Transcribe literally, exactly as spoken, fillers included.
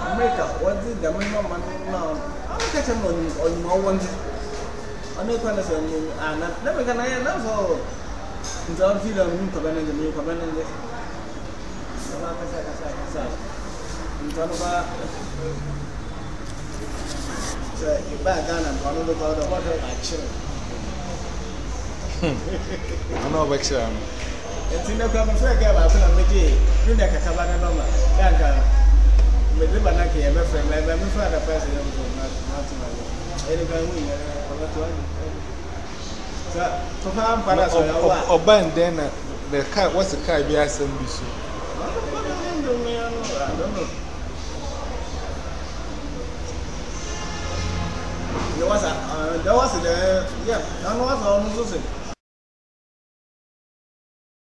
America, what did the minimum man now? I'll catch him on on more one. I know kind of saying, and never can I know so. Until I feel I'm new covenant and new covenant. Until about you back down and one of the water like chill. I know what you're saying. It's in the common fair game. I feel like you make a cabana number. With the Banaki, I'm afraid my father passed it over not anyway. So, Papa, Panas, or band then the car was a car be as and be so. I don't know. There was a, there was a, yeah, I was almost